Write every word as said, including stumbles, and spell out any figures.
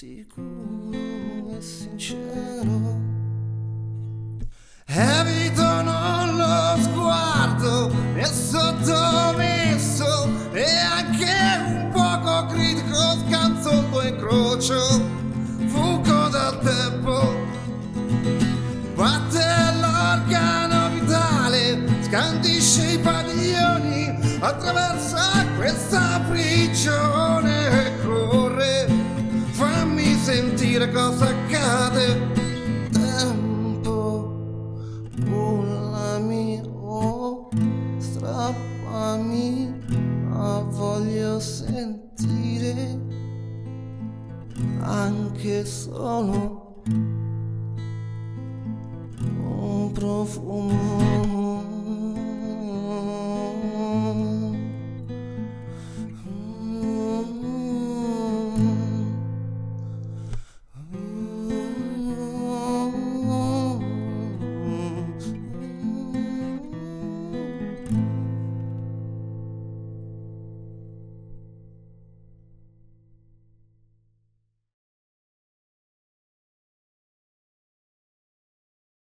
sicuro e sincero. Evitano lo sguardo e sottomesso e anche un poco critico, scanzoso e crocio. Fuggo dal tempo, batte l'organo vitale, scandisce i padiglioni, attraversa questa prigione e corre. Fammi sentire cosa accade. Strappami, ma voglio sentire anche solo un profumo.